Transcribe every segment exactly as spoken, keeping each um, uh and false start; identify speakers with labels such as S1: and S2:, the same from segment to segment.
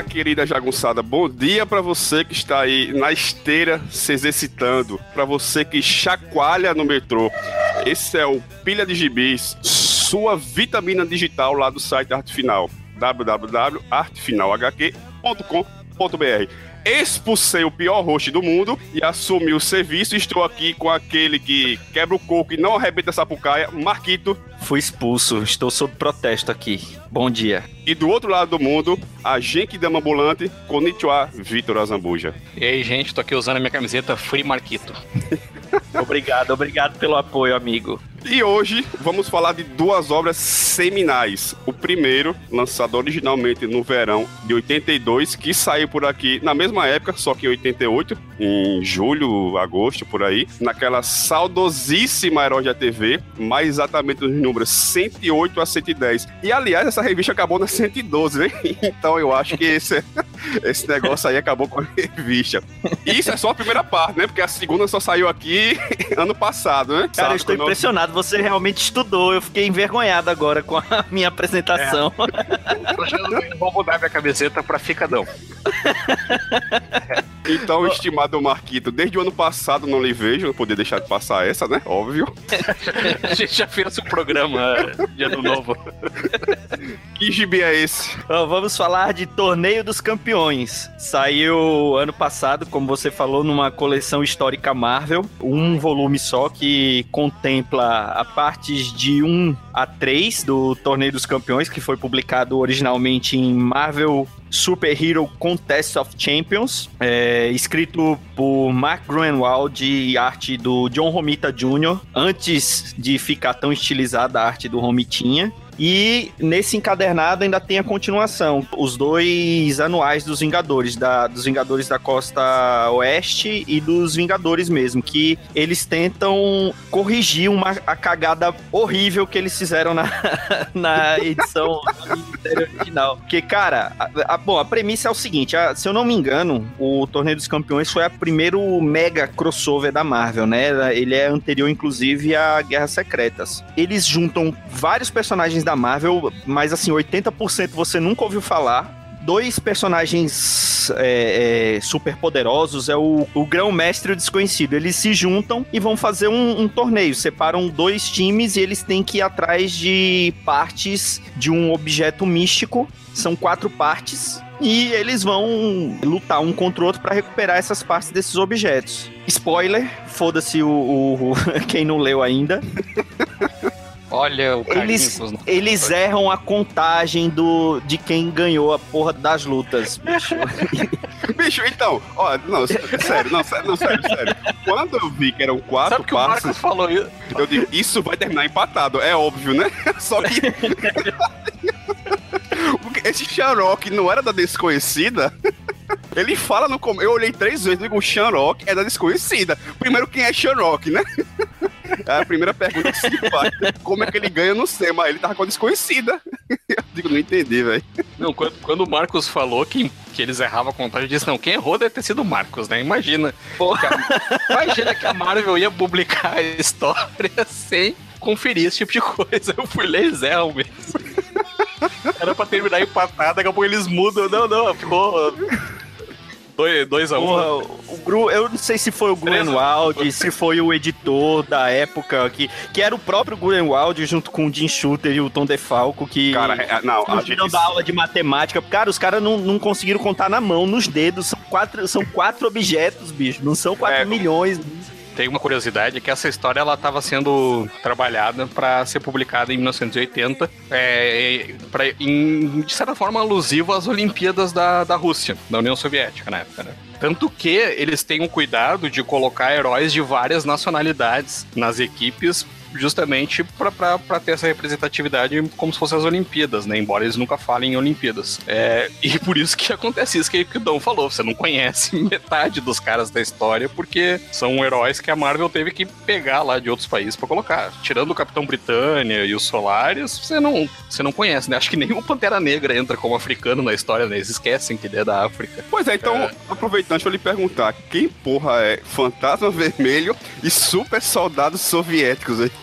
S1: Olá, querida jagunçada, bom dia pra você que está aí na esteira se exercitando, pra você que chacoalha no metrô. Esse é o Pilha de Gibis, sua vitamina digital lá do site Arte Final, w w w ponto arte final h q ponto com ponto b r. Expulsei o pior host do mundo e assumi o serviço. Estou aqui com aquele que quebra o coco e não arrebenta essa sapucaia, Marquito.
S2: Fui expulso, estou sob protesto aqui. Bom dia.
S1: E do outro lado do mundo, a Genkidama ambulante, Konnichiwa, Vitor Azambuja.
S3: E aí, gente, tô aqui usando a minha camiseta Free Marquito.
S2: Obrigado, obrigado pelo apoio, amigo.
S1: E hoje vamos falar de duas obras seminais. O primeiro, lançado originalmente no verão de oitenta e dois, que saiu por aqui na mesma época, só que em oitenta e oito, em julho, agosto, por aí, naquela saudosíssima Herói da T V, mais exatamente nos números cento e oito a cento e dez. E, aliás, essa revista acabou na cento e doze, né? Então eu acho que esse, esse negócio aí acabou com a revista. E isso é só a primeira parte, né? Porque a segunda só saiu aqui ano passado, né?
S2: Cara, eu estou
S1: Quando...
S2: impressionado. Você realmente estudou. Eu fiquei envergonhado agora com a minha apresentação.
S3: É. Eu vou mudar minha camiseta pra ficadão.
S1: Então, estimado Marquito, desde o ano passado não lhe vejo, não podia deixar de passar essa, né? Óbvio.
S3: A gente já fez o programa de ano novo.
S1: Que gibi é esse?
S2: Então, vamos falar de Torneio dos Campeões. Saiu ano passado, como você falou, numa coleção histórica Marvel. Um volume só que contempla a partes de um a três do Torneio dos Campeões, que foi publicado originalmente em Marvel Super Hero Contest of Champions, é, escrito por Mark Gruenwald e arte do John Romita Júnior, antes de ficar tão estilizada a arte do Romitinha. E nesse encadernado ainda tem a continuação, os dois anuais dos Vingadores, da, dos Vingadores da Costa Oeste e dos Vingadores mesmo, que eles tentam corrigir uma, a cagada horrível que eles fizeram na, na edição original. Porque, cara, a, a, bom, a premissa é o seguinte, a, se eu não me engano, o Torneio dos Campeões foi o primeiro mega crossover da Marvel, né? Ele é anterior, inclusive, a Guerras Secretas. Eles juntam vários personagens da Marvel, mas assim, oitenta por cento você nunca ouviu falar. Dois personagens é, é, super poderosos, é o, o Grão-Mestre e o Desconhecido. Eles se juntam e vão fazer um, um torneio. Separam dois times e eles têm que ir atrás de partes de um objeto místico. São quatro partes. E eles vão lutar um contra o outro para recuperar essas partes desses objetos. Spoiler, foda-se o, o, o quem não leu ainda.
S3: Olha o
S2: Eles, eles erram a contagem do, de quem ganhou a porra das lutas, bicho.
S1: Bicho, então, ó, não, sério, não, sério, não, sério, sério. Quando eu vi que eram quatro
S3: Sabe que passos, o Marcos falou isso?
S1: Eu digo, isso vai terminar empatado, é óbvio, né? Só que... esse Shamrock não era da Desconhecida? Ele fala no começo, eu olhei três vezes, digo, o Shamrock é da Desconhecida. Primeiro, quem é Shamrock, né? É a primeira pergunta que se faz. Como é que ele ganha, eu não sei, mas ele tava com a Desconhecida. Eu digo, não entendi, velho.
S3: Não, quando, quando o Marcos falou que, que eles erravam a contagem, eu disse, não, quem errou deve ter sido o Marcos, né? Imagina. A, imagina que a Marvel ia publicar a história sem conferir esse tipo de coisa. Eu fui ler, eles erram mesmo. Era pra terminar empatado, daqui a pouco eles mudam. Não, não, ficou... Dois, dois a um.
S2: Porra, o Gru, eu não sei se foi o Gruenwald, se foi o editor da época, que, que era o próprio Gruenwald junto com o Jim Shooter e o Tom DeFalco, que
S1: cara, não,
S2: a gente... da aula de matemática. Cara, os caras não, não conseguiram contar na mão, nos dedos. São quatro, são quatro objetos, bicho. Não são quatro é, milhões.
S3: Tem uma curiosidade, é que essa história ela estava sendo trabalhada para ser publicada em mil novecentos e oitenta, é, pra, em, de certa forma alusivo às Olimpíadas da, da Rússia, da União Soviética na época, né? Tanto que eles têm o cuidado de colocar heróis de várias nacionalidades nas equipes, justamente para ter essa representatividade como se fossem as Olimpíadas, né? Embora eles nunca falem em Olimpíadas. É, e por isso que acontece isso que, que o Dom falou. Você não conhece metade dos caras da história, porque são heróis que a Marvel teve que pegar lá de outros países para colocar. Tirando o Capitão Britânia e os Solares, você não, você não conhece, né? Acho que nem o Pantera Negra entra como africano na história, né? Eles esquecem que ele é da África.
S1: Pois é, então, é... aproveitando, deixa eu lhe perguntar, quem porra é Fantasma Vermelho e super soldados soviéticos aí?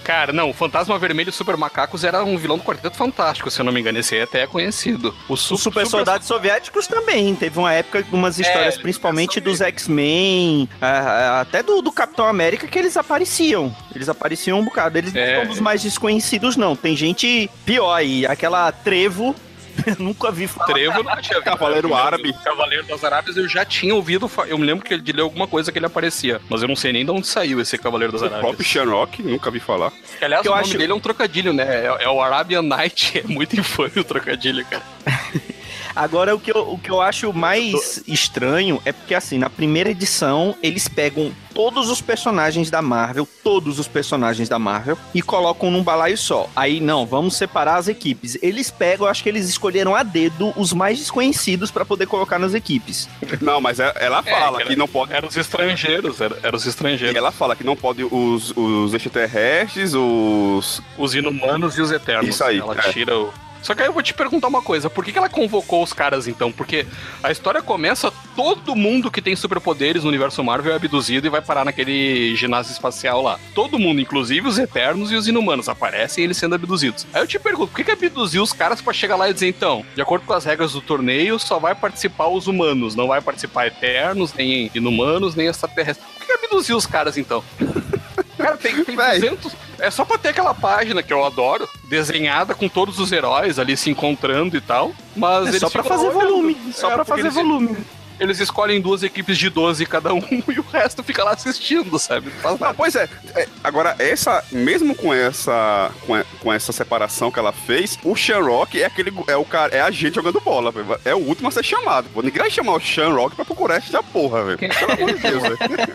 S3: Cara, não, o Fantasma Vermelho e Super Macacos era um vilão do Quarteto Fantástico, se eu não me engano. Esse aí até é conhecido.
S2: O Os su Super, super Soldados Soviéticos também. Teve uma época, umas histórias, é, principalmente dos X-Men, até do, do Capitão América, que eles apareciam. Eles apareciam um bocado. Eles é. não são dos mais desconhecidos, não. Tem gente pior aí. Aquela Trevo. Nunca vi falar.
S3: Trevo não tinha
S1: Cavaleiro Árabe.
S3: Cavaleiro das Arábias eu já tinha ouvido. Eu me lembro que ele de ler alguma coisa que ele aparecia. Mas eu não sei nem de onde saiu esse Cavaleiro das Arábias. O
S1: próprio Shamrock, nunca vi falar.
S3: Que, aliás,
S2: que
S3: o
S2: eu
S3: nome
S2: acho...
S3: dele é um trocadilho, né? É, é o Arabian Night. É muito infame o trocadilho, cara.
S2: Agora, o que, eu, o que eu acho mais estranho é porque, assim, na primeira edição, eles pegam todos os personagens da Marvel, todos os personagens da Marvel, e colocam num balaio só. Aí, não, vamos separar as equipes. Eles pegam, acho que eles escolheram a dedo os mais desconhecidos pra poder colocar nas equipes.
S1: Não, mas ela fala é, que, que não pode...
S3: Eram os estrangeiros, eram era os estrangeiros.
S1: E ela fala que não pode os, os extraterrestres, os...
S3: Os inumanos e os eternos.
S1: Isso aí.
S3: Ela
S1: é.
S3: tira o... Só que aí eu vou te perguntar uma coisa, por que, que ela convocou os caras então? Porque a história começa, todo mundo que tem superpoderes no universo Marvel é abduzido e vai parar naquele ginásio espacial lá. Todo mundo, inclusive os Eternos e os Inumanos, aparecem eles sendo abduzidos. Aí eu te pergunto, por que, que abduziu os caras pra chegar lá e dizer, então, de acordo com as regras do torneio, só vai participar os humanos, não vai participar Eternos, nem Inumanos, nem extraterrestres. Por que, que abduziu os caras então? Cara, tem, tem duzentos... É só pra ter aquela página que eu adoro, desenhada com todos os heróis ali se encontrando e tal, mas...
S2: É
S3: eles
S2: só pra fazer volume, só
S3: é,
S2: pra fazer
S3: eles,
S2: volume.
S3: Eles escolhem duas equipes de doze cada um e o resto fica lá assistindo, sabe? Não,
S1: não pois é. é. Agora, essa, mesmo com essa, com, a, com essa separação que ela fez, o Shamrock é aquele, é o cara, é a gente jogando bola, véio. É o último a ser chamado. Pô. Ninguém vai chamar o Shamrock pra procurar essa porra, velho. Pelo amor de Deus, velho.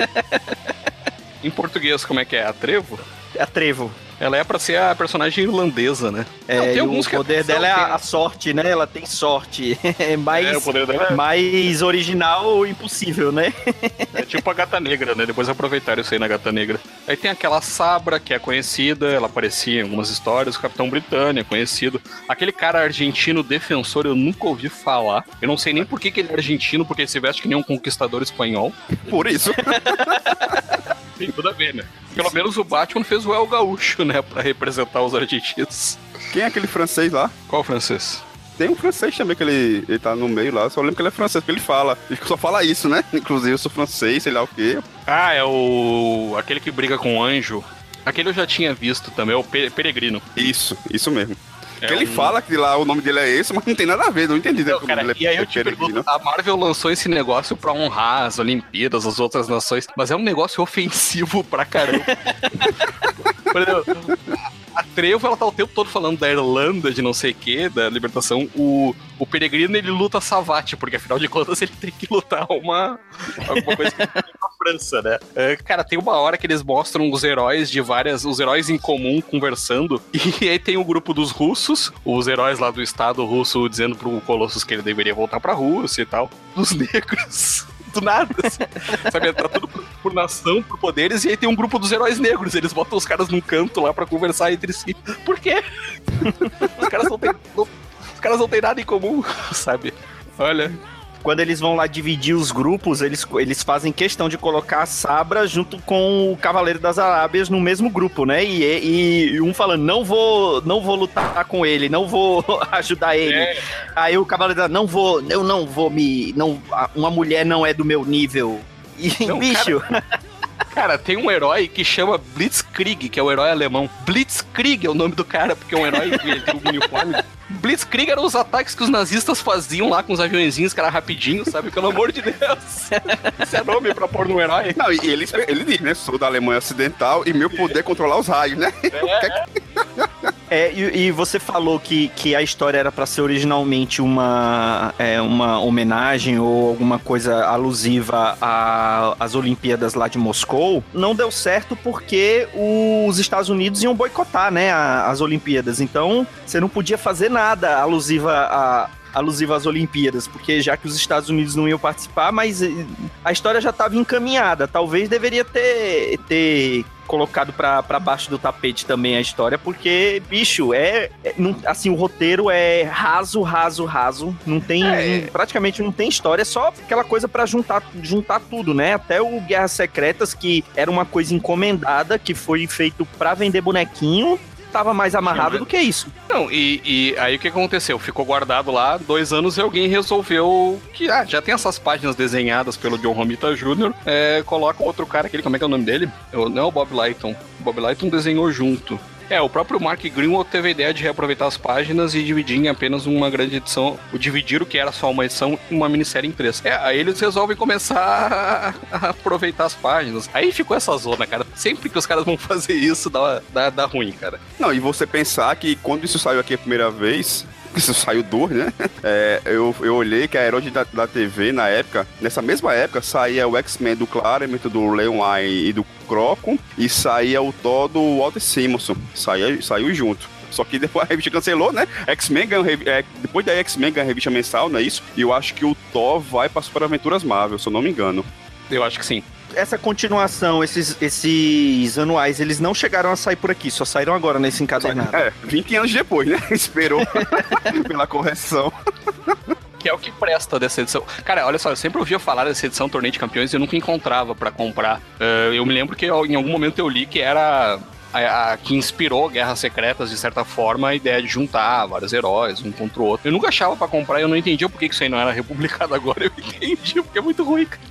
S3: Em português, como é que é? A Trevo?
S2: É a Trevo.
S3: Ela é pra ser a personagem irlandesa, né?
S2: É, não, tem alguns o que poder dela é a, a sorte, né? Ela tem sorte. É mais, é, o poder dela é... mais original ou impossível, né?
S3: É tipo a Gata Negra, né? Depois aproveitaram isso aí na Gata Negra. Aí tem aquela Sabra, que é conhecida, ela aparecia em algumas histórias, o Capitão Britânia, conhecido. Aquele cara argentino defensor, eu nunca ouvi falar. Eu não sei nem por que, que ele é argentino, porque ele se veste que nem um conquistador espanhol.
S1: Por isso.
S3: Tem tudo a ver, né? Pelo menos o Batman fez o El Gaúcho, né? Pra representar os argentinos.
S1: Quem é aquele francês lá?
S3: Qual francês?
S1: Tem um francês também que ele, ele tá no meio lá. Só lembro que ele é francês, porque ele fala. Ele só fala isso, né? Inclusive, eu sou francês, sei lá o quê.
S3: Ah, é o... aquele que briga com o anjo. Aquele eu já tinha visto também, é o Peregrino.
S1: Isso, isso mesmo.
S3: É
S1: que ele
S3: um...
S1: fala que lá o nome dele é esse, mas não tem nada a ver, não entendi.
S3: Não, cara,
S1: ele é,
S3: e aí eu
S1: é
S3: te pergunto, a Marvel lançou esse negócio pra honrar as Olimpíadas, as outras nações, mas é um negócio ofensivo pra caramba. Por exemplo, a Trevo, ela tá o tempo todo falando da Irlanda, de não sei o que, da libertação. O, o Peregrino, ele luta Savate, porque afinal de contas ele tem que lutar uma alguma coisa que tem com a França, né? É, cara, tem uma hora que eles mostram os heróis de várias, os heróis em comum conversando, e aí tem o grupo dos russos, os heróis lá do Estado russo dizendo pro Colossus que ele deveria voltar pra Rússia e tal, dos negros. Do nada, assim. Sabe, tá tudo por, por nação, por poderes, e aí tem um grupo dos heróis negros, eles botam os caras num canto lá pra conversar entre si. Por quê? Os caras não têm, não, os caras não têm nada em comum, sabe? Olha...
S2: Quando eles vão lá dividir os grupos, eles, eles fazem questão de colocar a Sabra junto com o Cavaleiro das Arábias no mesmo grupo, né? E, e, e um falando, não vou, não vou lutar com ele, não vou ajudar ele. É. Aí o Cavaleiro das não vou, eu não vou me... Não, uma mulher não é do meu nível. E, não, bicho...
S3: Cara... Cara, tem um herói que chama Blitzkrieg, que é o herói alemão. Blitzkrieg é o nome do cara, porque é um herói que tem um uniforme. Blitzkrieg eram os ataques que os nazistas faziam lá com os aviõezinhos, que era rapidinho, sabe? Pelo amor de Deus. Esse é nome pra pôr no herói.
S1: Não, e ele, ele diz, né? Sou da Alemanha Ocidental e meu poder é controlar os raios, né?
S2: É. É, e, e você falou que, que a história era pra ser originalmente uma, é, uma homenagem ou alguma coisa alusiva às Olimpíadas lá de Moscou. Não deu certo porque os Estados Unidos iam boicotar, né, a, as Olimpíadas. Então, você não podia fazer nada alusiva a... alusivo às Olimpíadas, porque já que os Estados Unidos não iam participar, mas a história já estava encaminhada. Talvez deveria ter, ter colocado pra, pra baixo do tapete também a história, porque, bicho, é, é não, assim, o roteiro é raso, raso, raso, não tem, é. não, praticamente não tem história, é só aquela coisa pra juntar, juntar tudo, né? Até o Guerras Secretas, que era uma coisa encomendada, que foi feito pra vender bonequinho, tava mais amarrado Sim, do que isso.
S3: Não, e, e aí o que aconteceu? Ficou guardado lá dois anos e alguém resolveu que, ah, já tem essas páginas desenhadas pelo John Romita Júnior, é, coloca outro cara, aquele, como é que é o nome dele? Eu, não é o Bob Lighton. O Bob Lighton desenhou junto. É, o próprio Mark Greenwald teve a ideia de reaproveitar as páginas e dividir em apenas uma grande edição, o dividir o que era só uma edição em uma minissérie em três. É, aí eles resolvem começar a aproveitar as páginas. Aí ficou essa zona, cara. Sempre que os caras vão fazer isso, dá, dá, dá ruim, cara.
S1: Não, e você pensar que quando isso saiu aqui a primeira vez... Isso saiu duas, né? É, eu, eu olhei que a Herói da, da T V, na época, nessa mesma época, saía o X-Men do Claremont, do Leon Wine e do Croco, e saía o Thor do Walter Simonson. Saía, saiu junto. Só que depois a revista cancelou, né? X-Men ganhou, é, depois da X-Men ganha a revista mensal, não é isso? E eu acho que o Thor vai para Super Aventuras Marvel, se eu não me engano.
S3: Eu acho que sim.
S2: Essa continuação, esses, esses anuais, eles não chegaram a sair por aqui, só saíram agora nesse encadernado.
S1: É, vinte anos depois, né? Esperou pela correção.
S3: Que é o que presta dessa edição. Cara, olha só, eu sempre ouvia falar dessa edição Torneio de Campeões e eu nunca encontrava pra comprar. Uh, eu me lembro que eu, em algum momento eu li que era... A, a, que inspirou Guerras Secretas, de certa forma, a ideia de juntar vários heróis, um contra o outro. Eu nunca achava pra comprar e eu não entendia por que isso aí não era republicado agora. Eu entendi, porque é muito ruim, cara.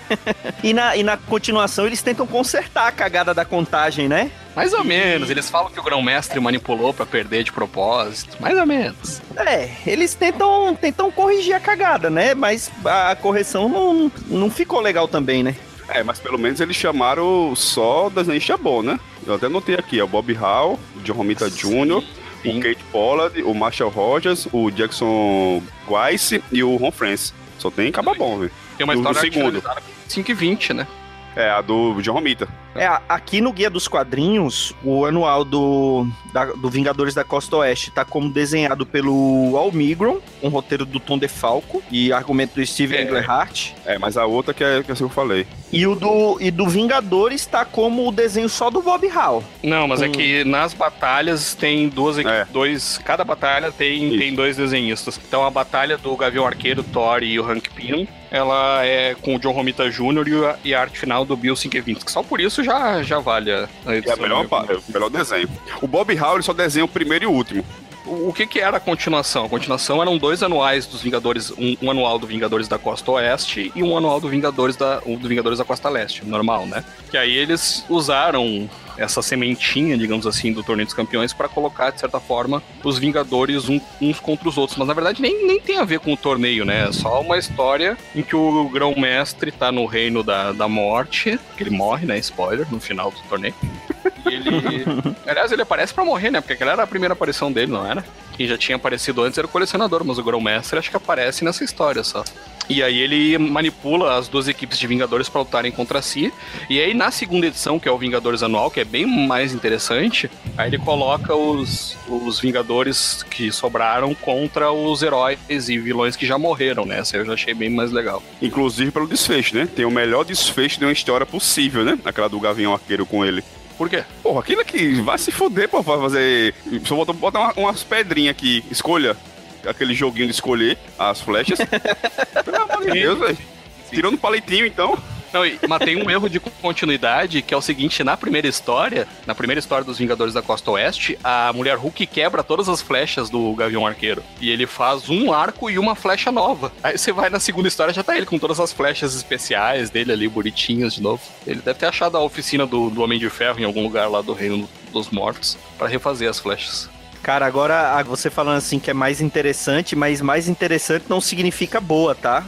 S2: e, na, e na continuação eles tentam consertar a cagada da contagem, né?
S3: Mais ou e... menos, eles falam que o grão-mestre manipulou pra perder de propósito, mais ou menos.
S2: É, eles tentam, tentam corrigir a cagada, né? Mas a correção não, não ficou legal também, né?
S1: É, mas pelo menos eles chamaram só desenhista bom, né? Eu até notei aqui, é o Bob Hall, o John Romita Júnior, o Kate Pollard, o Marshall Rogers, o Jackson Weiss e o Ron France. Só tem caba bom, velho.
S3: Tem uma história segundo. cinco e vinte, né?
S1: É, a do John Romita.
S2: É, aqui no Guia dos Quadrinhos, o anual do, da, do Vingadores da Costa Oeste tá como desenhado pelo Al Milgrom, um roteiro do Tom DeFalco e argumento do Steven
S1: é,
S2: Englehart.
S1: É, mas a outra que é que eu falei.
S2: E o do, e do Vingadores tá como o desenho só do Bob Hall.
S3: Não, mas hum. é que nas batalhas tem duas equipes, é. dois, cada batalha tem, tem dois desenhistas. Então a batalha do Gavião Arqueiro, Thor e o Hank Pym, ela é com o John Romita Júnior e a, e a arte final do Bill Sienkiewicz, que só por isso já, já vale a edição.
S1: É, a melhor, é o melhor desenho. O Bob Hall ele só desenha o primeiro e o último.
S3: O que que era a continuação? A continuação eram dois anuais dos Vingadores, um, um anual do Vingadores da Costa Oeste e um anual do Vingadores da, um do Vingadores da Costa Leste, normal, né? Que aí eles usaram essa sementinha, digamos assim, do Torneio dos Campeões para colocar, de certa forma, os Vingadores um, uns contra os outros. Mas, na verdade, nem, nem tem a ver com o torneio, né? É só uma história em que o Grão-Mestre tá no reino da, da morte, que ele morre, né? Spoiler, no final do torneio. E ele... Aliás, ele aparece pra morrer, né? Porque aquela era a primeira aparição dele, não era? Quem já tinha aparecido antes era o Colecionador, mas o Grão-Mestre acho que aparece nessa história só. E aí ele manipula as duas equipes de Vingadores pra lutarem contra si. E aí na segunda edição, que é o Vingadores Anual, que é bem mais interessante, aí ele coloca os, os Vingadores que sobraram contra os heróis e vilões que já morreram, né? Essa eu já achei bem mais legal.
S1: Inclusive pelo desfecho, né? Tem o melhor desfecho de uma história possível, né? Aquela do Gavião Arqueiro com ele.
S3: Por quê?
S1: Porra, aquilo aqui vai se foder, pô, vai fazer... Só botar, botar uma, umas pedrinhas aqui, escolha aquele joguinho de escolher as flechas. Pelo amor de Deus, velho. Tirando o palitinho, então...
S3: Não, mas tem um erro de continuidade, que é o seguinte, na primeira história, na primeira história dos Vingadores da Costa Oeste, a Mulher Hulk quebra todas as flechas do Gavião Arqueiro. E ele faz um arco e uma flecha nova. Aí você vai na segunda história, já tá ele com todas as flechas especiais dele ali, bonitinhas de novo. Ele deve ter achado a oficina do, do Homem de Ferro em algum lugar lá do Reino dos Mortos, pra refazer as flechas.
S2: Cara, agora você falando assim que é mais interessante, mas mais interessante não significa boa, tá?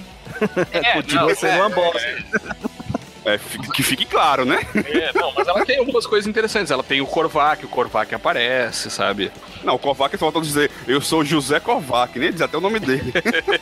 S3: É,
S2: continua
S3: não,
S2: sendo
S3: é,
S2: uma bosta.
S1: É, que fique claro, né?
S3: É, não, mas ela tem algumas coisas interessantes. Ela tem o Korvac, o Korvac aparece, sabe?
S1: Não, o Korvac só falta dizer, eu sou José Korvac, nem diz até o nome dele.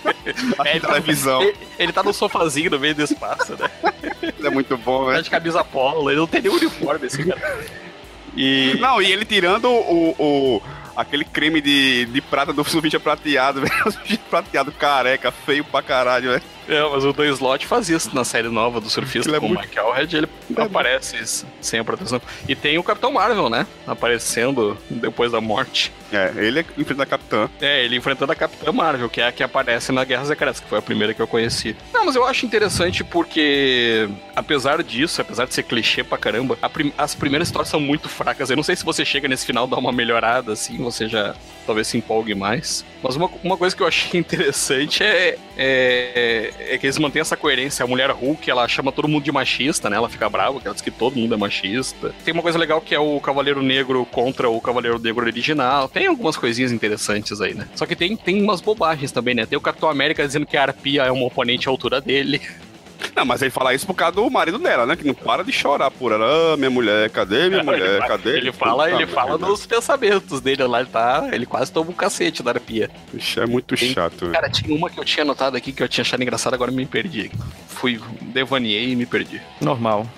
S3: É, ele, televisão. Ele, ele tá no sofazinho no meio do espaço, né?
S1: É muito bom, velho.
S3: Tá de camisa polo, ele não tem nenhum uniforme, esse cara.
S1: E... Não, e ele tirando o... o... aquele creme de, de prata do surfista prateado, velho. O surfista prateado careca, feio pra caralho, velho.
S3: É, mas o Dan Slott faz isso na série nova do surfista
S1: Ele é
S3: com o
S1: muito...
S3: Michael Red, ele é aparece muito... sem a proteção. E tem o Capitão Marvel, né? Aparecendo depois da morte.
S1: É, ele enfrenta a Capitã.
S3: É, ele enfrentando a Capitã Marvel, que é a que aparece na Guerra Secretas, que foi a primeira que eu conheci. Não, mas eu acho interessante porque, apesar disso, apesar de ser clichê pra caramba, prim... as primeiras histórias são muito fracas. Eu não sei se você chega nesse final, dá uma melhorada, assim, você já talvez se empolgue mais. Mas uma, uma coisa que eu achei interessante é, é, é que eles mantêm essa coerência. A mulher Hulk, ela chama todo mundo de machista, né? Ela fica brava, porque ela diz que todo mundo é machista. Tem uma coisa legal que é o Cavaleiro Negro contra o Cavaleiro Negro original. Tem algumas coisinhas interessantes aí, né? Só que tem, tem umas bobagens também, né? Tem o Capitão América dizendo que a Arpia é uma oponente à altura dele.
S1: Não, mas ele fala isso por causa do marido dela, né? Que não para de chorar por ela. Ah, minha mulher, cadê minha mulher?
S3: Ele
S1: Cadê?
S3: Ele fala, ele
S1: Puta
S3: fala
S1: merda.
S3: dos pensamentos dele lá, ele tá. Ele quase toma um cacete da Arpia.
S1: Ixi, é muito
S3: Tem-
S1: chato, velho.
S3: Cara, tinha uma que eu tinha anotado aqui que eu tinha achado engraçada, agora me perdi. Fui, devaneei e me perdi.
S2: Normal.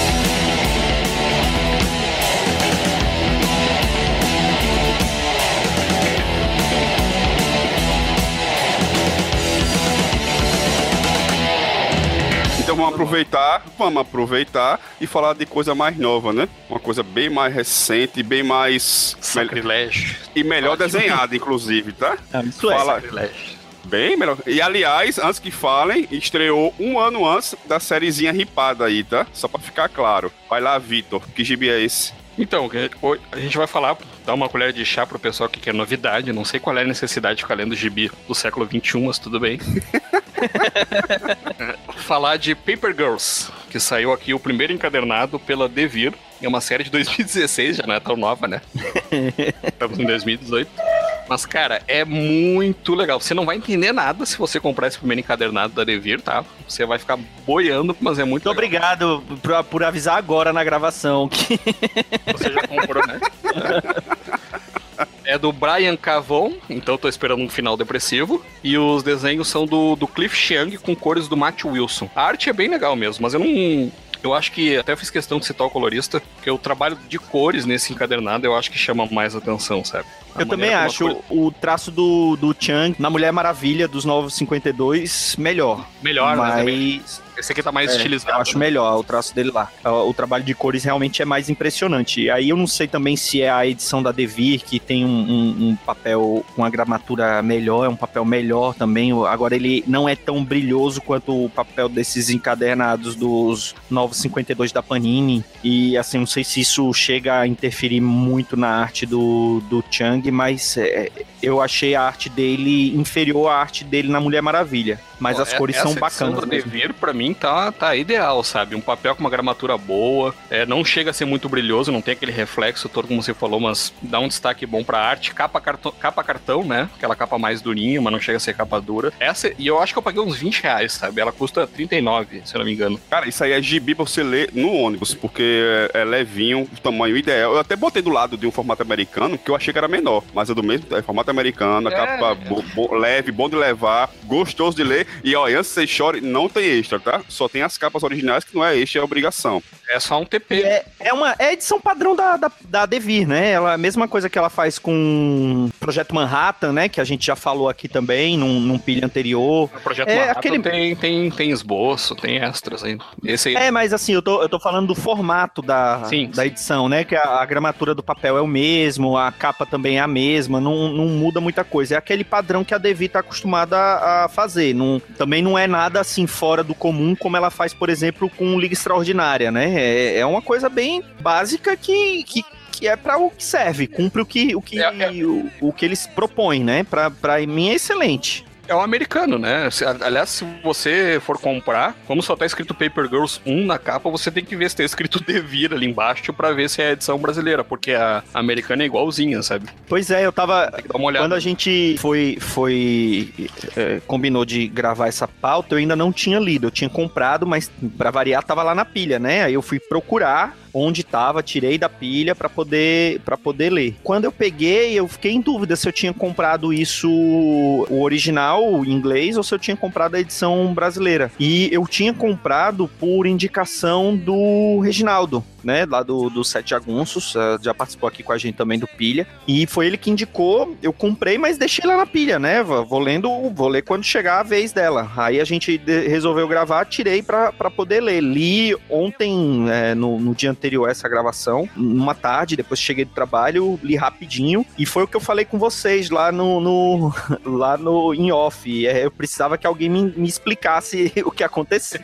S1: Então vamos aproveitar, vamos aproveitar e falar de coisa mais nova, né? Uma coisa bem mais recente, bem mais...
S3: Sacrilégio.
S1: E melhor desenhada, inclusive, tá?
S2: Ah, isso é.
S1: Fala.
S3: Sacrilégio.
S1: Bem melhor. E aliás, antes que falem, estreou um ano antes da sériezinha ripada aí, tá? Só pra ficar claro. Vai lá, Vitor. Que gibi é esse?
S3: Então, hoje a gente vai falar, dar uma colher de chá pro pessoal que quer novidade. Não sei qual é a necessidade de ficar lendo gibi do século vinte e um, mas tudo bem. Falar de Paper Girls, que saiu aqui o primeiro encadernado pela Devir. É uma série de dois mil e dezesseis, já não é tão nova, né? Estamos em dois mil e dezoito. Mas, cara, é muito legal. Você não vai entender nada se você comprar esse primeiro encadernado da Devir, tá? Você vai ficar boiando, mas é muito
S2: Muito
S3: legal.
S2: obrigado por, por avisar agora na gravação que
S3: Você já comprou, né? É do Brian Cavon, então eu tô esperando um final depressivo. E os desenhos são do, do Cliff Chiang com cores do Matt Wilson. A arte é bem legal mesmo, mas eu não... Eu acho que até fiz questão de citar o colorista, porque o trabalho de cores nesse encadernado eu acho que chama mais atenção, sabe? A
S2: eu também
S3: maneira
S2: acho
S3: como as cores-
S2: o traço do, do Chang na Mulher Maravilha dos Novos cinquenta e dois melhor.
S3: Melhor, né? Também.
S2: Mas
S3: Esse aqui tá mais
S2: é,
S3: estilizado.
S2: eu acho melhor o traço dele lá. O, o trabalho de cores realmente é mais impressionante. E aí eu não sei também se é a edição da Devir, que tem um, um, um papel, uma gramatura melhor, é um papel melhor também. Agora ele não é tão brilhoso quanto o papel desses encadernados dos Novos cinquenta e dois da Panini. E assim, não sei se isso chega a interferir muito na arte do, do Chang, mas é, eu achei a arte dele inferior à arte dele na Mulher Maravilha. Mas
S3: Ó,
S2: as cores
S3: essa
S2: são
S3: edição
S2: bacanas
S3: da
S2: mesmo.
S3: Devir, pra mim, tá, tá ideal, sabe? Um papel com uma gramatura boa, é, não chega a ser muito brilhoso, não tem aquele reflexo todo, como você falou, mas dá um destaque bom pra arte. Capa cartão, capa cartão, né? Aquela capa mais durinha, mas não chega a ser capa dura. Essa, e eu acho que eu paguei uns vinte reais, sabe? Ela custa trinta e nove, se eu não me engano.
S1: Cara, isso aí é gibi pra você ler no ônibus, porque é levinho, tamanho ideal. Eu até botei do lado de um formato americano, que eu achei que era menor, mas é do mesmo, é formato americano, a
S3: É.
S1: capa bo- bo- leve, bom de levar, gostoso de ler. E ó, antes que você chore, não tem extra, tá? Só tem as capas originais, que não é extra, é obrigação.
S3: É só um T P.
S2: É, é uma é a edição padrão da, da, da Devir, né? Ela, a mesma coisa que ela faz com Projeto Manhattan, né? Que a gente já falou aqui também, num, num pilha anterior.
S3: O projeto
S2: É,
S3: Manhattan
S2: aquele-
S3: tem, tem, tem esboço, tem extras aí. Esse aí.
S2: É, mas assim, eu tô, eu tô falando do formato da,
S3: Sim,
S2: da
S3: sim.
S2: edição, né? Que a, a gramatura do papel é o mesmo, a capa também é a mesma, não, não muda muita coisa. É aquele padrão que a Devir tá acostumada a, a fazer. Não, também não é nada assim fora do comum, como ela faz, por exemplo, com Liga Extraordinária, né? É, é uma coisa bem básica que, que, que é para o que serve, cumpre o que, o que,
S3: É, é.
S2: O, o que eles propõem, né? Pra, pra mim é excelente.
S3: É um americano, né? Se- Aliás, se você for comprar, como só tá escrito Paper Girls um na capa, você tem que ver se tá escrito Devir ali embaixo pra ver se é a edição brasileira, porque a americana é igualzinha, sabe?
S2: Pois é, eu tava.
S3: Tem que dar uma olhada.
S2: Quando a gente foi, foi é, combinou de gravar essa pauta, eu ainda não tinha lido. Eu tinha comprado, mas pra variar tava lá na pilha, né? Aí eu fui procurar onde tava, tirei da pilha pra poder para poder ler. Quando eu peguei, eu fiquei em dúvida se eu tinha comprado isso o original em inglês ou se eu tinha comprado a edição brasileira. E eu tinha comprado por indicação do Reginaldo. né, lá do, do Sete Jagunços, uh, já participou aqui com a gente também do Pilha, e foi ele que indicou, eu comprei, mas deixei lá na pilha, né, vou lendo, vou ler quando chegar a vez dela. Aí a gente de, resolveu gravar, tirei pra, pra poder ler. Li ontem, é, no, no dia anterior a essa gravação, numa tarde, depois cheguei do trabalho, li rapidinho, e foi o que eu falei com vocês lá no, no lá no em off. Eu precisava que alguém me, me explicasse o que aconteceu.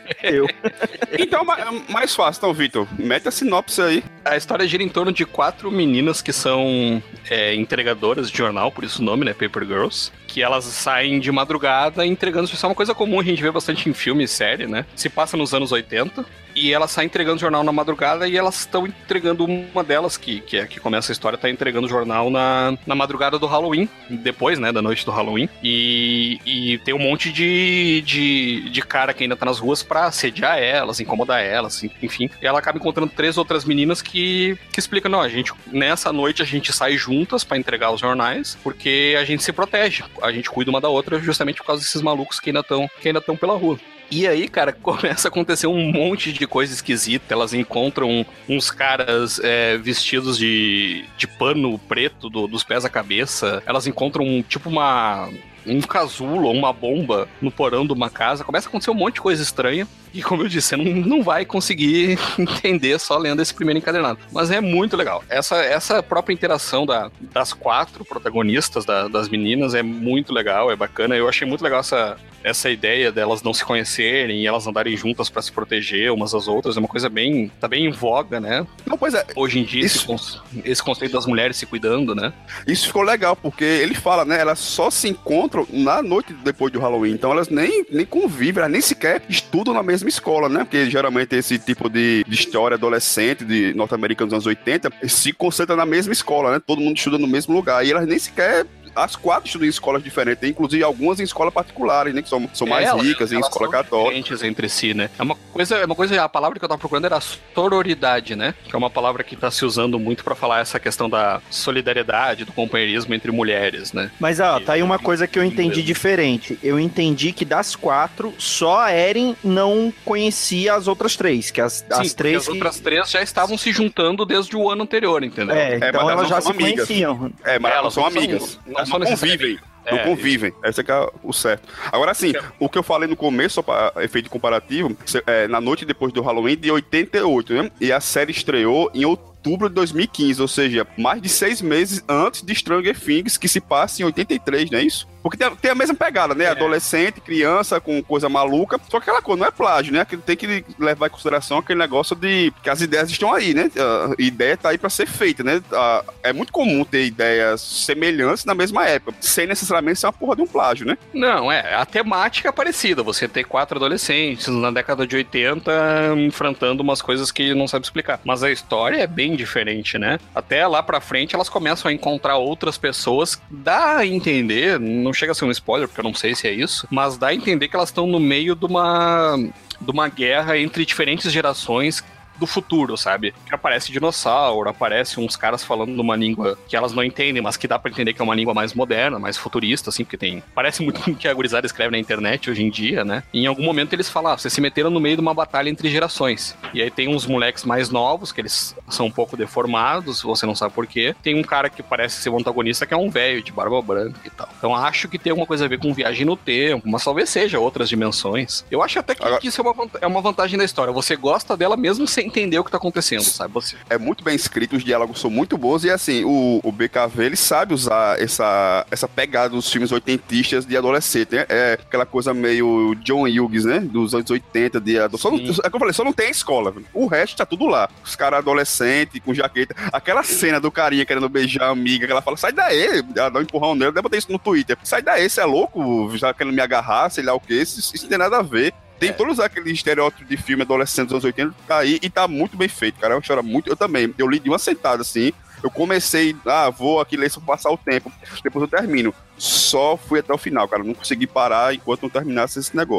S1: Então, mais fácil, então, Vitor, mete a sinopse aí.
S3: A história gira em torno de quatro meninas que são é, entregadoras de jornal, por isso o nome, né, Paper Girls, que elas saem de madrugada entregando, isso é uma coisa comum, a gente vê bastante em filme e série, né, se passa nos anos oitenta, e elas saem entregando jornal na madrugada e elas estão entregando, uma delas, que, que é que começa a história, tá entregando jornal na, na madrugada do Halloween, depois, né, da noite do Halloween, e, e tem um monte de, de, de cara que ainda tá nas ruas pra assediar elas, incomodar elas, enfim, e ela acaba encontrando três outras meninas que, que explicam, não, a gente, nessa noite a gente sai juntas pra entregar os jornais, porque a gente se protege, a gente cuida uma da outra justamente por causa desses malucos que ainda estão que ainda estão pela rua. E aí, cara, começa a acontecer um monte de coisa esquisita. Elas encontram uns caras é, vestidos de, de pano preto do, dos pés à cabeça. Elas encontram, tipo, uma... um casulo ou uma bomba no porão de uma casa. Começa a acontecer um monte de coisa estranha. E como eu disse, você não, não vai conseguir entender só lendo esse primeiro encadernado. Mas é muito legal. Essa, essa própria interação da, das quatro protagonistas, da, das meninas, é muito legal, é bacana. Eu achei muito legal essa, essa ideia delas não se conhecerem e elas andarem juntas pra se proteger umas às outras. É uma coisa bem... tá bem em voga, né?
S1: Não, pois é.
S3: Hoje em dia,
S1: isso...
S3: esse, esse conceito das mulheres se cuidando, né?
S1: Isso ficou legal, porque ele fala, né? Elas só se encontram na noite depois do Halloween. Então elas nem, nem convivem, elas nem sequer estudam na mesma escola, né? Porque geralmente esse tipo de, de história adolescente de norte-americano dos anos oitenta se concentra na mesma escola, né? Todo mundo estuda no mesmo lugar. E elas nem sequer... As quatro estudam em escolas diferentes, inclusive algumas em escolas particulares, né? Que são, são mais
S3: é, elas,
S1: ricas, em
S3: elas
S1: escola
S3: são
S1: católica.
S3: Diferentes entre si, né? É uma coisa, é uma coisa, a palavra que eu tava procurando era sororidade, né? Que é uma palavra que tá se usando muito pra falar essa questão da solidariedade, do companheirismo entre mulheres, né?
S2: Mas, ó, tá aí uma coisa que eu entendi diferente. Eu entendi que das quatro, só a Eren não conhecia as outras três, que as,
S3: Sim,
S2: as três...
S3: as outras três já estavam se juntando desde o ano anterior, entendeu?
S2: É, então
S1: é,
S2: elas já se
S1: amigas.
S2: conheciam.
S1: É, mas
S3: É,
S1: elas são amigas.
S3: Não,
S1: Não,
S3: não,
S1: não convivem. Não
S3: É,
S1: convivem. Esse é, que é o certo. Agora sim, o que eu falei no começo, só para efeito comparativo, é, na noite depois do Halloween de oitenta e oito, né? E a série estreou em outubro de dois mil e quinze, ou seja, mais de seis meses antes de Stranger Things, que se passa em oitenta e três, não é isso? Porque tem, tem a mesma pegada, né? É. Adolescente, criança, com coisa maluca. Só que aquela coisa não é plágio, né? Tem que levar em consideração aquele negócio de que as ideias estão aí, né? A ideia tá aí pra ser feita, né? É muito comum ter ideias semelhantes na mesma época, sem necessariamente ser uma porra de um plágio, né?
S3: Não, é. A temática é parecida. Você ter quatro adolescentes na década de oitenta enfrentando umas coisas que não sabe explicar. Mas a história é bem diferente, né? Até lá pra frente elas começam a encontrar outras pessoas. Dá a entender, não chega a ser um spoiler, porque eu não sei se é isso, mas dá a entender que elas estão no meio de uma, de uma guerra entre diferentes gerações do futuro, sabe? Que aparece dinossauro, aparece uns caras falando numa língua que elas não entendem, mas que dá pra entender que é uma língua mais moderna, mais futurista, assim, porque tem... Parece muito com o que a gurizada escreve na internet hoje em dia, né? E em algum momento eles falam, ah, vocês se meteram no meio de uma batalha entre gerações. E aí tem uns moleques mais novos, que eles são um pouco deformados, você não sabe por quê. Tem um cara que parece ser o antagonista, que é um velho de barba branca e tal. Então acho que tem alguma coisa a ver com viagem no tempo, mas talvez seja outras dimensões. Eu acho até que, Agora... que isso é uma, é uma vantagem da história. Você gosta dela mesmo sem entender o que tá acontecendo, sabe? Você...
S1: É muito bem escrito, os diálogos são muito bons e assim, o, o B K V, ele sabe usar essa, essa pegada dos filmes oitentistas de adolescente, né? É aquela coisa meio John Hughes, né? Dos anos oitenta, de adolescente. É como eu falei, só não tem a escola, velho. O resto tá tudo lá. Os caras adolescentes, com jaqueta. Aquela cena do carinha querendo beijar a amiga, que ela fala, sai daí, ela dá um empurrão nele, eu botei isso no Twitter. Sai daí, você é louco? Já querendo me agarrar, sei lá o que, isso, isso não tem nada a ver. Tem é. todos aqueles estereótipos de filme adolescente dos anos oitenta, tá aí e tá muito bem feito, cara. É uma história muito... Eu também, eu li de uma sentada, assim. Eu comecei, ah, vou aqui ler só pra passar o tempo. Depois eu termino. Só fui até o final, cara. Não consegui parar enquanto não terminasse esse negócio.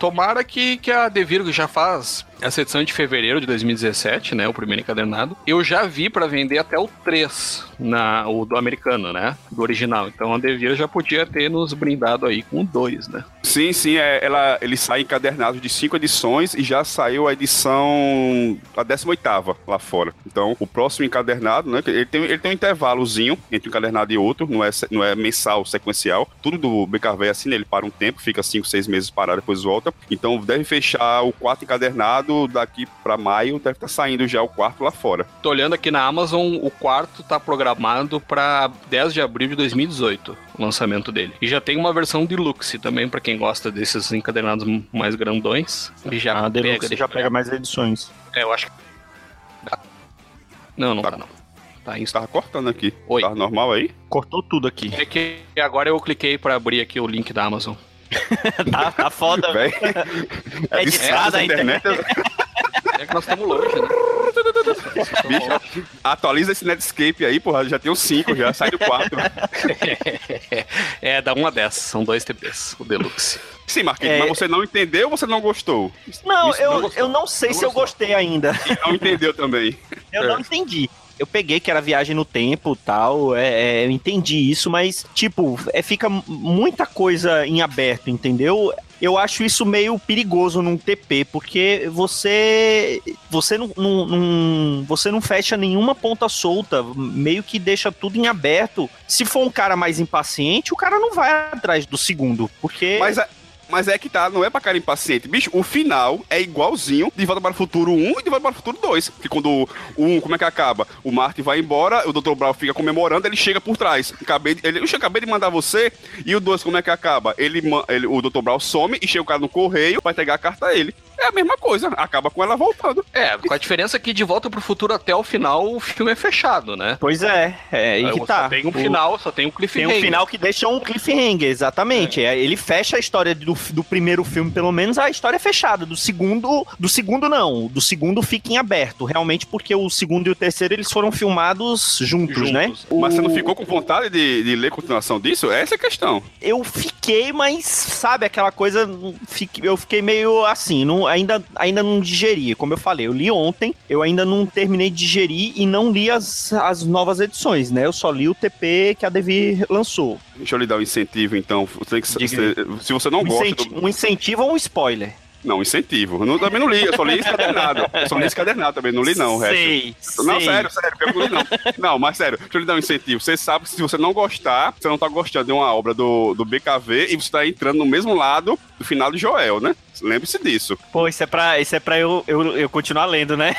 S3: tomara que, que a Devir, que já faz essa edição de fevereiro de dois mil e dezessete, né, o primeiro encadernado, eu já vi pra vender até o três, na, o do americano, né, do original. Então a Devir já podia ter nos brindado aí com o dois, né.
S1: Sim, sim, é, ela, ele sai encadernado de cinco edições e já saiu a edição, a décima oitava lá fora. Então, o próximo encadernado, né, ele tem, ele tem um intervalozinho entre um encadernado e outro, não é, não é mensal, sequencial. Tudo do B K V é assim, né, ele para um tempo, fica cinco, seis meses parado, depois volta. Então, deve fechar o quarto encadernado daqui pra maio, deve estar saindo já o quarto lá fora.
S3: Tô olhando aqui na Amazon, o quarto tá programado pra dez de abril de dois mil e dezoito, o lançamento dele. E já tem uma versão deluxe também, pra quem gosta desses encadernados mais grandões. Ele já
S2: Ah,
S3: pega,
S2: Deluxe, ele já pega mais edições.
S3: É, eu acho que... Não, não
S1: Tá.
S3: tá, não. Tá em...
S1: Tava cortando aqui.
S3: Oi.
S1: Tá normal aí?
S2: Cortou tudo aqui.
S3: É que agora eu cliquei pra abrir aqui o link da Amazon.
S2: tá, tá foda,
S1: Véi.
S2: É de estrada a internet.
S3: É que nós estamos longe, né?
S1: Bicho, atualiza esse Netscape aí, porra, já tem os cinco, já sai do quatro.
S3: É, dá um a dez, são dois T Ps, o Deluxe.
S1: Sim, Marquinhos,
S2: É...
S1: mas você não entendeu ou você não gostou?
S2: Não,
S1: Isso,
S2: eu,
S1: não gostou.
S2: eu não sei
S1: Não
S2: se eu
S1: gostou.
S2: gostei ainda.
S1: E não entendeu também.
S2: Eu não entendi. Eu peguei que era viagem no tempo e tal, é, é, eu entendi isso, mas, tipo, é, fica muita coisa em aberto, entendeu? Eu acho isso meio perigoso num T P, porque você você não, não, não, você não fecha nenhuma ponta solta, meio que deixa tudo em aberto. Se for um cara mais impaciente, o cara não vai atrás do segundo, porque...
S1: Mas é, mas é que tá, não é pra cara impaciente. Bicho, o final é igualzinho de Volta para o Futuro um e de Volta para o Futuro dois. Que quando o um, como é que acaba? O Marty vai embora, o doutor Brown fica comemorando, ele chega por trás. Acabei de, ele, eu acabei de mandar você, e o dois, como é que acaba? Ele, ele, o doutor Brown some e chega o cara no correio pra entregar a carta a ele. É a mesma coisa, acaba com ela voltando.
S3: É, com a diferença que de Volta pro Futuro até o final, o filme é fechado, né?
S2: Pois é, é aí
S3: Aí
S2: que
S3: só
S2: tá.
S3: tem um
S2: O-
S3: final, só tem um
S2: Tem
S3: cliffhanger.
S2: um final que deixa um cliffhanger, exatamente. É, ele fecha a história do, do primeiro filme, pelo menos a história é fechada. Do segundo, do segundo não. Do segundo fica em aberto, realmente, porque o segundo e o terceiro eles foram filmados juntos,
S3: Juntos.
S2: né?
S1: Mas
S2: O-
S1: você não ficou com vontade de, de ler a continuação disso? Essa é a questão.
S2: Eu fiquei, mas sabe aquela coisa, fique- eu fiquei meio assim, não, ainda, ainda não digeri. Como eu falei, eu li ontem, eu ainda não terminei de digerir e não li as, as novas edições, né? Eu só li o T P que a Devir lançou.
S1: Deixa eu lhe dar um incentivo, então. Você tem que,
S2: Diga
S1: você- se você não
S2: Um,
S1: gosta
S2: incenti-
S1: do...
S2: um incentivo ou um spoiler?
S1: Não, incentivo. Eu não- também não li, eu só li encadernado. Eu só li encadernado também, não li não, o resto.
S2: Sei,
S1: Não,
S2: sei.
S1: sério, sério, pior que eu não li não. Não, mas sério, deixa eu lhe dar um incentivo. Você sabe que se você não gostar, você não tá gostando de uma obra do, do B K V e você tá entrando no mesmo lado do final de Joel, né? Lembre-se disso.
S2: Pô, isso é pra, isso é pra eu, eu, eu continuar lendo, né?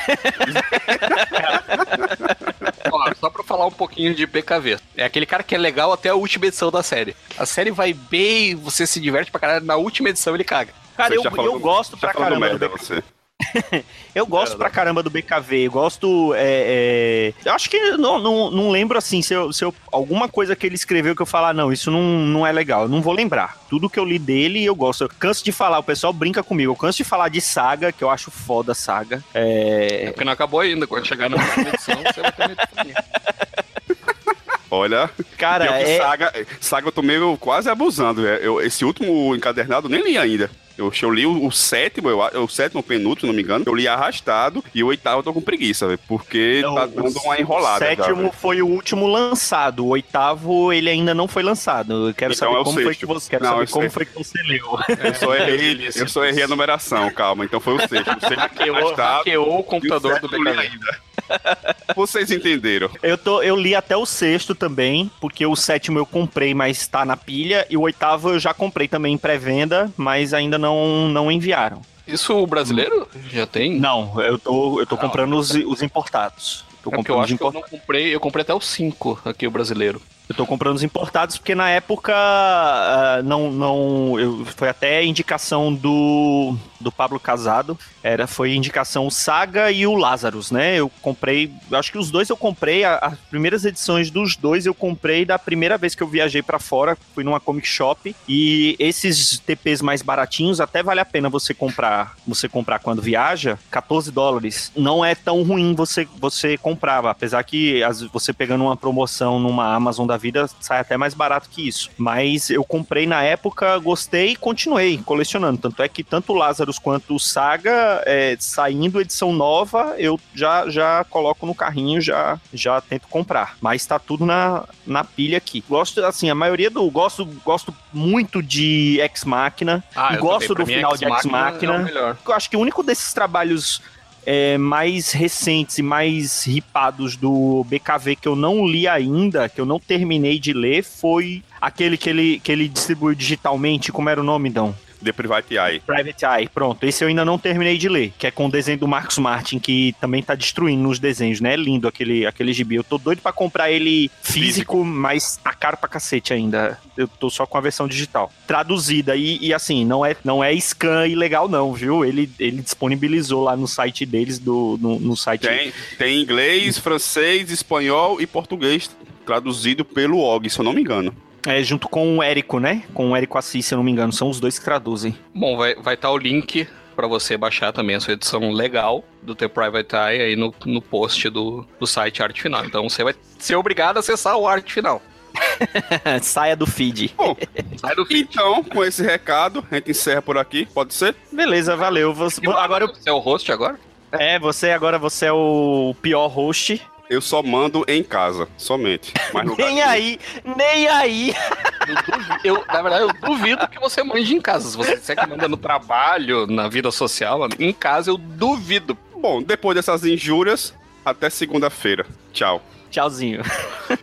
S3: Ó, só pra falar um pouquinho de B K V. É aquele cara que é legal até a última edição da série. A série vai bem, você se diverte pra caralho, na última edição ele caga.
S2: Cara,
S1: Você
S2: eu,
S1: já falou
S2: eu
S1: do-
S2: gosto
S1: já
S2: pra
S1: falou do
S2: caramba do
S1: merda,
S2: B K V.
S1: você.
S2: Eu gosto pra caramba do B K V, eu gosto. É, é, eu acho que não, não, não lembro assim, se, eu, se eu, alguma coisa que ele escreveu que eu falar, não, isso não, não é legal, eu não vou lembrar. Tudo que eu li dele, eu gosto. Eu canso de falar, o pessoal brinca comigo, eu canso de falar de Saga, que eu acho foda Saga.
S3: É
S2: É,
S3: porque não acabou ainda. Quando chegar na próxima edição, você vai ter uma edição.
S1: Olha,
S2: cara,
S1: pior que
S2: é,
S1: Saga, Saga eu tô meio quase abusando. é, Eu, esse último encadernado eu nem li ainda. Eu, eu li o, o sétimo, eu, a- o sétimo penúltimo, se não me engano. Eu li arrastado e o oitavo eu tô com preguiça, velho. Porque
S2: não,
S1: tá dando uma
S2: o
S1: enrolada. já,
S2: sétimo
S1: velho.
S2: foi o último lançado, o oitavo ele ainda não foi lançado. Eu quero
S1: Então
S2: saber
S1: é o
S2: como foi
S1: sexto.
S2: que você, quero
S1: Não,
S2: saber
S1: eu
S2: como
S1: sei.
S2: foi que você leu.
S1: Eu só errei, eu só errei a numeração, calma. Então foi o sexto. O sexto
S3: Hackeou,
S1: arrastado
S3: hackeou o
S1: e o
S3: computador do
S1: sétimo
S3: B
S1: eu
S3: K
S1: li
S3: V.
S1: ainda. Vocês entenderam.
S2: Eu, tô, eu li até o sexto também, porque o sétimo eu comprei, mas tá na pilha, e o oitavo eu já comprei também em pré-venda, mas ainda não, não enviaram.
S3: Isso o brasileiro já tem?
S2: Não, eu tô, eu tô
S3: Não.
S2: comprando os, os importados. Tô
S3: É porque eu
S2: comprando os
S3: acho que eu
S2: importados.
S3: não comprei, eu comprei até o cinco aqui, o brasileiro.
S2: Eu tô comprando os importados porque na época ah, não, não, eu, foi até indicação do, do Pablo Casado, era, foi indicação o Saga e o Lazarus, né? Eu comprei, eu acho que os dois eu comprei, a- as primeiras edições dos dois eu comprei da primeira vez que eu viajei pra fora, fui numa comic shop, e esses T Ps mais baratinhos até vale a pena você comprar, você comprar quando viaja, quatorze dólares, não é tão ruim você, você comprar, apesar que as, você pegando uma promoção numa Amazon da da vida sai até mais barato que isso. Mas eu comprei na época, gostei e continuei colecionando. Tanto é que tanto o Lazarus quanto o Saga, é, saindo edição nova, eu já, já coloco no carrinho, já, já tento comprar. Mas tá tudo na, na pilha aqui. Gosto, assim, a maioria do... Gosto, gosto muito de Ex Machina.
S3: Ah,
S2: e
S3: eu
S2: gosto
S3: também.
S2: do final de Ex Machina.
S3: É o melhor.
S2: Eu acho que o único desses trabalhos é, mais recentes e mais ripados do B K V que eu não li ainda, que eu não terminei de ler, foi aquele que ele, que ele distribuiu digitalmente. Como era o nome, Dão?
S1: The Private Eye.
S2: Private Eye, pronto. Esse eu ainda não terminei de ler, que é com o desenho do Marcos Martin, que também tá destruindo nos desenhos, né? É lindo aquele, aquele gibi. Eu tô doido pra comprar ele físico, físico, mas tá caro pra cacete ainda. Eu tô só com a versão digital. Traduzida. E, e assim, não é, não é scan ilegal não, viu? Ele, ele disponibilizou lá no site deles, do, no, no site...
S1: Tem, tem inglês, francês, espanhol e português, traduzido pelo O G, se eu não me engano.
S2: É, junto com o Érico, né? Com o Érico Assis, se eu não me engano. São os dois que traduzem.
S3: Bom, vai estar vai tá o link para você baixar também a sua edição legal do The Private Eye aí no, no post do, do site Arte Final. Então você vai ser obrigado a acessar o Arte Final.
S2: Saia do feed.
S1: Bom,
S3: sai do feed.
S1: Então, com esse recado, a gente encerra por aqui. Pode ser?
S2: Beleza, valeu. Você, agora eu...
S3: Você é o host agora?
S2: É, você agora você é o pior host.
S1: Eu só mando em casa, somente. Mas no
S2: nem aí, nem aí.
S3: Eu duvido, eu, na verdade, eu duvido que você mande em casa. Se você disser que manda no trabalho, na vida social, em casa eu duvido.
S1: Bom, depois dessas injúrias, até segunda-feira. Tchau.
S2: Tchauzinho.